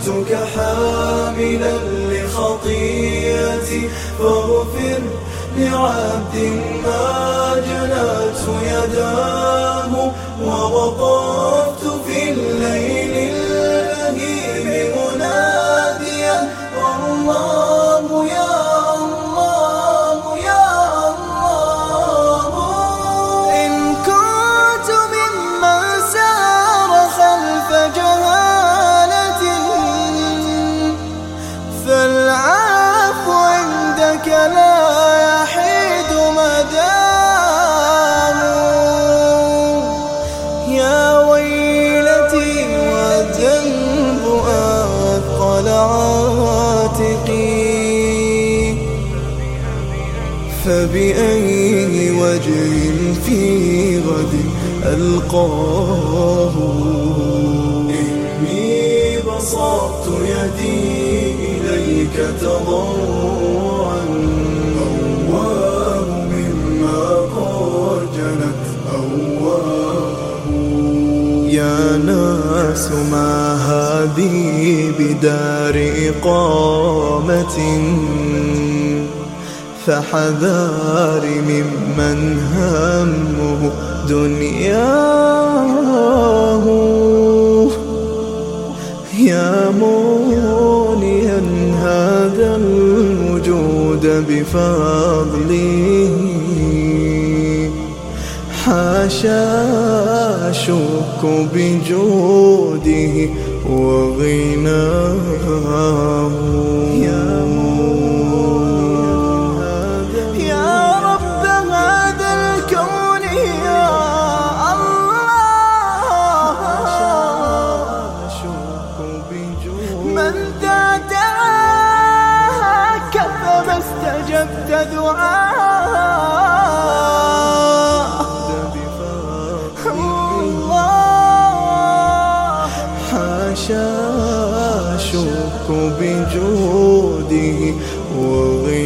جئتك حاملا لخطيئتي فاغفر لعبد ما جنته يداه. ووقفت في الليل اللهيب مناديا الله يا الله يا الله. إن كنت ممن سار خلف جهالة فالعفو عندك لا يحيد مدام. يا ويلتي والذنب أثقل عاتقي فبأي وجه في غد ألقاه. إني بسطت يدي إليك تضرعا أواه مما قد جنت أواه. يا ناس ما هذه بدار إقامة فحذار ممن همه دنياه. يا موليا هذا الوجود بفضله حاشا أشك بجوده وغناه. يا رب هذا الكون يا الله من دعاك فما استجبت دعاء. حاشا أشك بجوده وغناه.